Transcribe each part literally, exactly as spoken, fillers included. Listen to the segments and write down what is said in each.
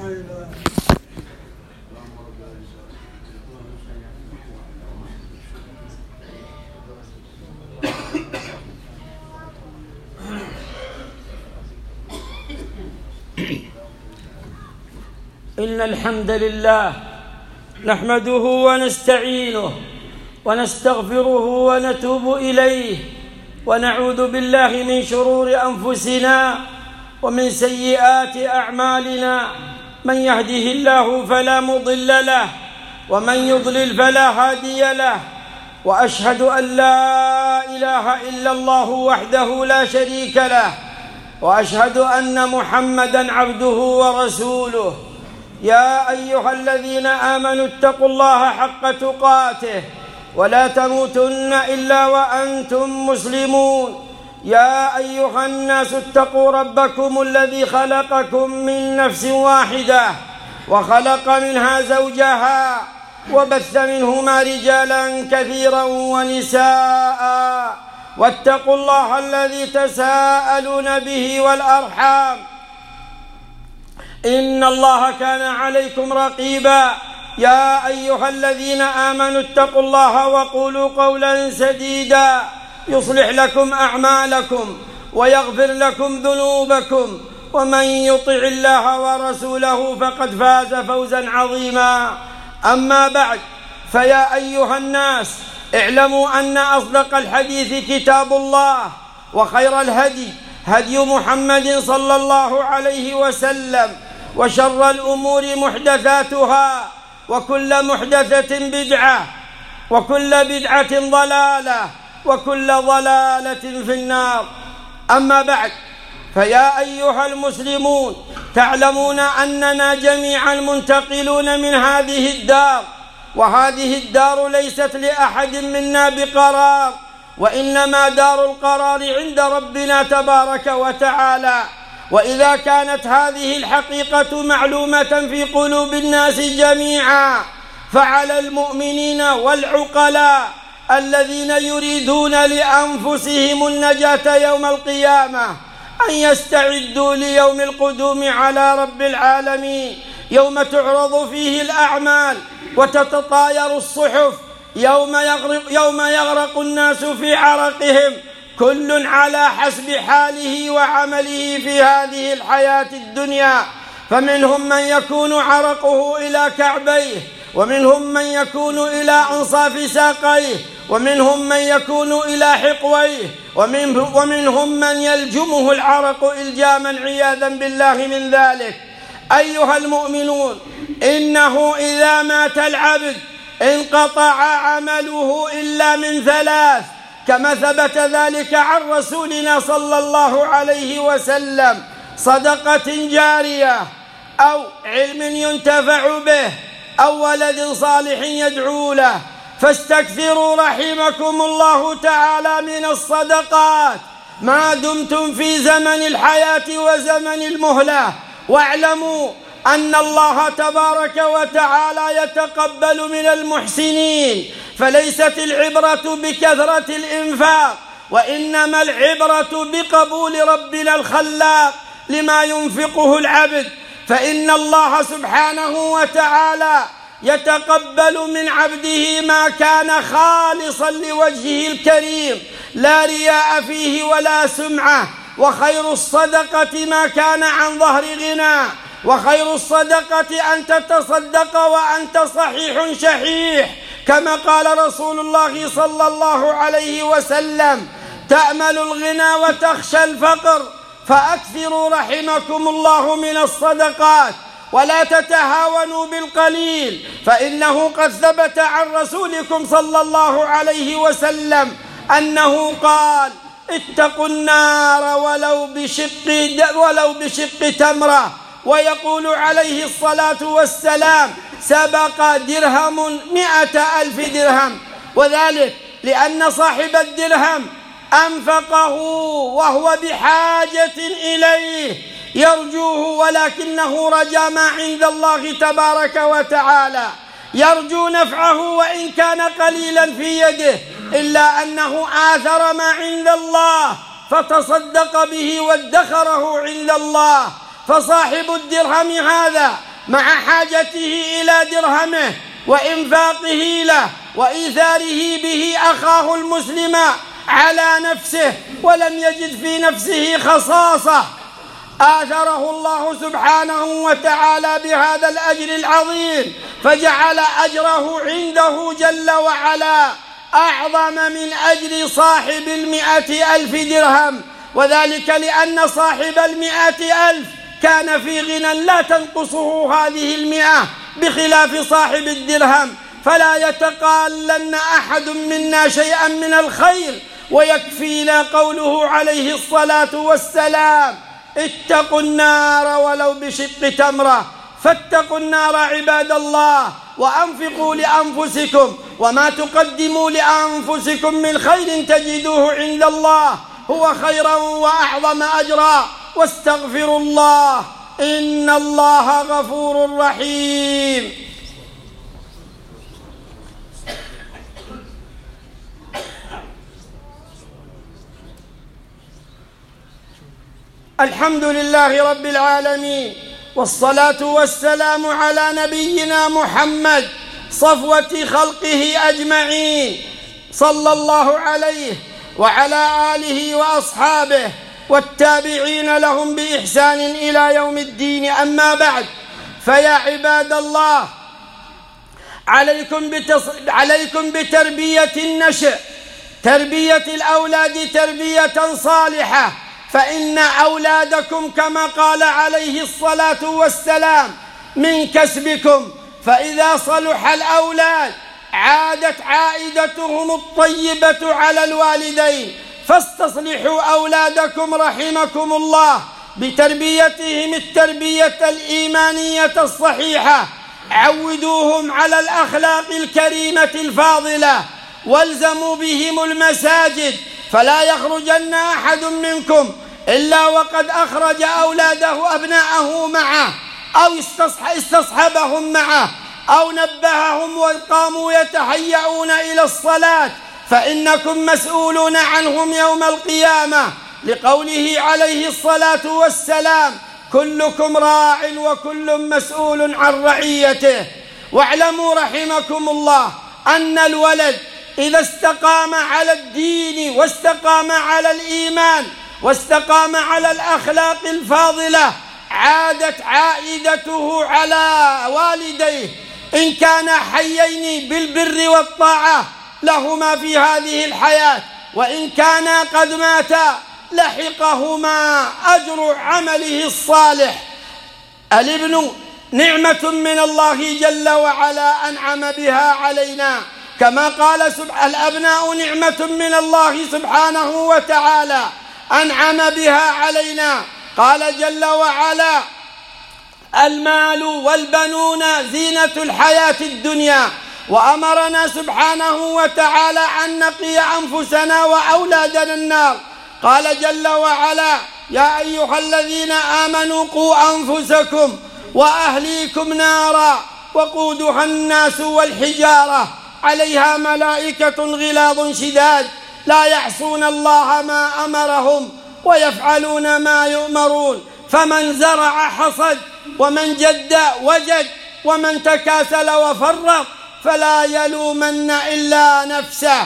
إن الحمد لله نحمده ونستعينه ونستغفره ونتوب إليه ونعوذ بالله من شرور أنفسنا ومن سيئات أعمالنا. من يهده الله فلا مضل له ومن يضلل فلا هادي له، وأشهد أن لا إله إلا الله وحده لا شريك له، وأشهد أن محمدًا عبده ورسوله. يا أيها الذين آمنوا اتقوا الله حق تقاته ولا تموتن إلا وأنتم مسلمون. يا أيها الناس اتقوا ربكم الذي خلقكم من نفس واحدة وخلق منها زوجها وبث منهما رجالا كثيرا ونساء، واتقوا الله الذي تساءلون به والأرحام إن الله كان عليكم رقيبا. يا أيها الذين آمنوا اتقوا الله وقولوا قولا سديدا يصلح لكم أعمالكم ويغفر لكم ذنوبكم، ومن يطع الله ورسوله فقد فاز فوزا عظيما. أما بعد، فيا أيها الناس اعلموا أن أصدق الحديث كتاب الله، وخير الهدي هدي محمد صلى الله عليه وسلم، وشر الأمور محدثاتها، وكل محدثة بدعة، وكل بدعة ضلالة، وكل ضلالة في النار. أما بعد، فيا أيها المسلمون تعلمون أننا جميعا منتقلون من هذه الدار، وهذه الدار ليست لأحد منا بقرار، وإنما دار القرار عند ربنا تبارك وتعالى. وإذا كانت هذه الحقيقة معلومة في قلوب الناس جميعا، فعلى المؤمنين والعقلاء الذين يريدون لأنفسهم النجاة يوم القيامة أن يستعدوا ليوم القدوم على رب العالمين، يوم تعرض فيه الأعمال وتتطاير الصحف، يوم يغرق, يوم يغرق الناس في عرقهم، كل على حسب حاله وعمله في هذه الحياة الدنيا. فمنهم من يكون عرقه إلى كعبيه، ومنهم من يكون إلى أنصاف ساقيه، ومنهم من يكون إلى حقويه، ومنهم من يلجمه العرق إلجاما عياذا بالله من ذلك. أيها المؤمنون، إنه إذا مات العبد انقطع عمله إلا من ثلاث، كما ثبت ذلك عن رسولنا صلى الله عليه وسلم: صدقة جارية، أو علم ينتفع به، أو ولد صالح يدعو له. فاستكثروا رحمكم الله تعالى من الصدقات ما دمتم في زمن الحياة وزمن المهلة، واعلموا أن الله تبارك وتعالى يتقبل من المحسنين، فليست العبرة بكثرة الإنفاق، وإنما العبرة بقبول ربنا الخلاق لما ينفقه العبد. فإن الله سبحانه وتعالى يتقبل من عبده ما كان خالصا لوجهه الكريم، لا رياء فيه ولا سمعة. وخير الصدقة ما كان عن ظهر غنى، وخير الصدقة أن تتصدق وأنت صحيح شحيح، كما قال رسول الله صلى الله عليه وسلم: تأمل الغنى وتخشى الفقر، فأكثروا رحمكم الله من الصدقات، ولا تتهاونوا بالقليل، فإنه قد ثبت عن رسولكم صلى الله عليه وسلم أنه قال: اتقوا النار ولو بشق, ولو بشق تمرة. ويقول عليه الصلاة والسلام: سبق درهم مئة ألف درهم، وذلك لأن صاحب الدرهم أنفقه وهو بحاجة إليه يرجوه، ولكنه رجا ما عند الله تبارك وتعالى، يرجو نفعه وإن كان قليلا في يده، إلا أنه آثر ما عند الله فتصدق به وادخره عند الله. فصاحب الدرهم هذا مع حاجته إلى درهمه وإنفاقه له وإيثاره به أخاه المسلم على نفسه، ولم يجد في نفسه خصاصة، آثره الله سبحانه وتعالى بهذا الأجر العظيم، فجعل أجره عنده جل وعلا أعظم من أجر صاحب المئة ألف درهم، وذلك لأن صاحب المئة ألف كان في غنى لا تنقصه هذه المئة، بخلاف صاحب الدرهم، فلا يتقالن أحد منا شيئا من الخير. ويكفينا قوله عليه الصلاة والسلام: اتقوا النار ولو بشق تمرة. فاتقوا النار عباد الله، وأنفقوا لأنفسكم، وما تقدموا لأنفسكم من خير تجدوه عند الله هو خيرا وأعظم أجرا، واستغفروا الله إن الله غفور رحيم. الحمد لله رب العالمين، والصلاة والسلام على نبينا محمد صفوة خلقه أجمعين، صلى الله عليه وعلى آله وأصحابه والتابعين لهم بإحسان إلى يوم الدين. أما بعد، فيا عباد الله، عليكم, بتص... عليكم بتربية النشء، تربية الأولاد تربية صالحة، فإن أولادكم كما قال عليه الصلاة والسلام من كسبكم، فإذا صلح الأولاد عادت عائدتهم الطيبة على الوالدين، فاستصلحوا أولادكم رحمكم الله بتربيتهم التربية الإيمانية الصحيحة، عودوهم على الأخلاق الكريمة الفاضلة، والزموا بهم المساجد، فلا يخرجن أحد منكم إلا وقد أخرج أولاده أبناءه معه، أو استصحبهم معه، أو نبههم وقاموا يتهيئون إلى الصلاة، فإنكم مسؤولون عنهم يوم القيامة، لقوله عليه الصلاة والسلام: كلكم راع وكل مسؤول عن رعيته. واعلموا رحمكم الله أن الولد إذا استقام على الدين واستقام على الإيمان واستقام على الأخلاق الفاضلة عادت عائدته على والديه، إن كانا حيين بالبر والطاعة لهما في هذه الحياة، وإن كانا قد ماتا لحقهما أجر عمله الصالح. الابن نعمة من الله جل وعلا أنعم بها علينا، كما قال سبحانه: الأبناء نعمة من الله سبحانه وتعالى أنعم بها علينا. قال جل وعلا: المال والبنون زينة الحياة الدنيا، وأمرنا سبحانه وتعالى أن نقي أنفسنا وأولادنا النار. قال جل وعلا: يا أيها الذين آمنوا قوا أنفسكم وأهليكم نارا وقودها الناس والحجارة عليها ملائكة غلاظ شداد لا يعصون الله ما أمرهم ويفعلون ما يؤمرون. فمن زرع حصد، ومن جد وجد، ومن تكاسل وفرط فلا يلومن إلا نفسه.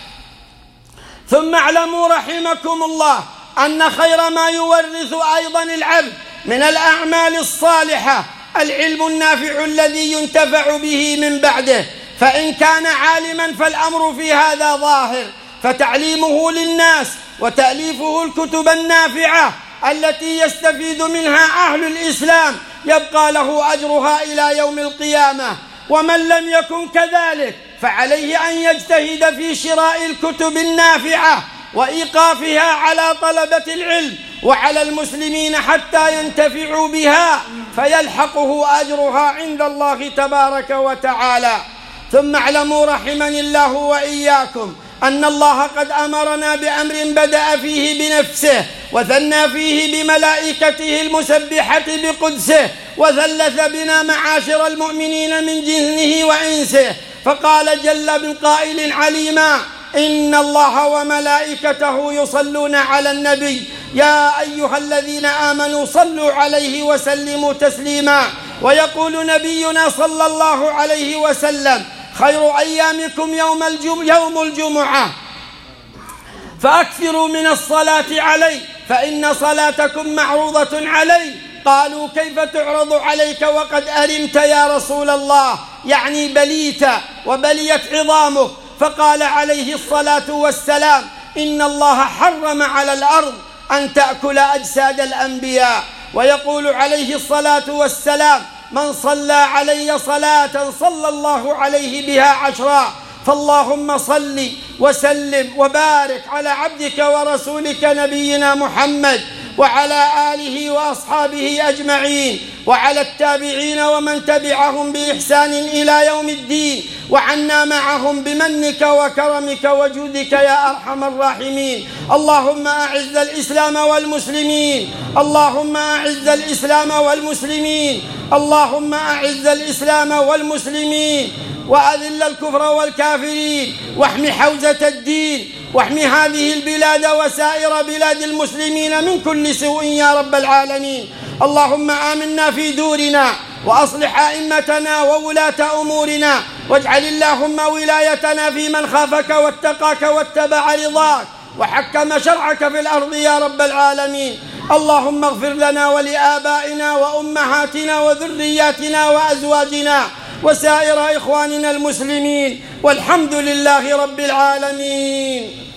ثم اعلموا رحمكم الله أن خير ما يورث أيضا العبد من الأعمال الصالحة العلم النافع الذي ينتفع به من بعده، فإن كان عالما فالأمر في هذا ظاهر، فتعليمه للناس وتأليفه الكتب النافعة التي يستفيد منها أهل الإسلام يبقى له أجرها إلى يوم القيامة. ومن لم يكن كذلك فعليه أن يجتهد في شراء الكتب النافعة وإيقافها على طلبة العلم وعلى المسلمين حتى ينتفعوا بها، فيلحقه أجرها عند الله تبارك وتعالى. ثم اعلموا رحمني الله وإياكم أن الله قد أمرنا بأمر بدأ فيه بنفسه، وثنى فيه بملائكته المسبحة بقدسه، وثلث بنا معاشر المؤمنين من جنه وإنسه، فقال جل من قائل عليما: إن الله وملائكته يصلون على النبي يا أيها الذين آمنوا صلوا عليه وسلموا تسليما. ويقول نبينا صلى الله عليه وسلم: خير أيامكم يوم الجمعة, يوم الجمعة فأكثروا من الصلاة علي فإن صلاتكم معروضة علي. قالوا: كيف تعرض عليك وقد أرمت يا رسول الله؟ يعني بليت وبليت عظامك. فقال عليه الصلاة والسلام: إن الله حرم على الأرض أن تأكل أجساد الأنبياء. ويقول عليه الصلاة والسلام: من صلى علي صلاة صلى الله عليه بها عشرا. فاللهم صل وسلم وبارك على عبدك ورسولك نبينا محمد وعلى آله وأصحابه أجمعين، وعلى التابعين ومن تبعهم بإحسان إلى يوم الدين، وعنا معهم بمنك وكرمك وجودك يا أرحم الراحمين. اللهم أعز الإسلام والمسلمين، اللهم أعز الإسلام والمسلمين، اللهم أعز الإسلام والمسلمين، وأذل الكفر والكافرين، واحم حوزة الدين، واحم هذه البلاد وسائر بلاد المسلمين من كل سوء يا رب العالمين. اللهم آمنا في دورنا، وأصلح أئمتنا وولاة أمورنا، واجعل اللهم ولايتنا في من خافك واتقاك واتبع رضاك وحكم شرعك في الأرض يا رب العالمين. اللهم اغفر لنا ولآبائنا وأمهاتنا وذرياتنا وأزواجنا وسائر إخواننا المسلمين، والحمد لله رب العالمين.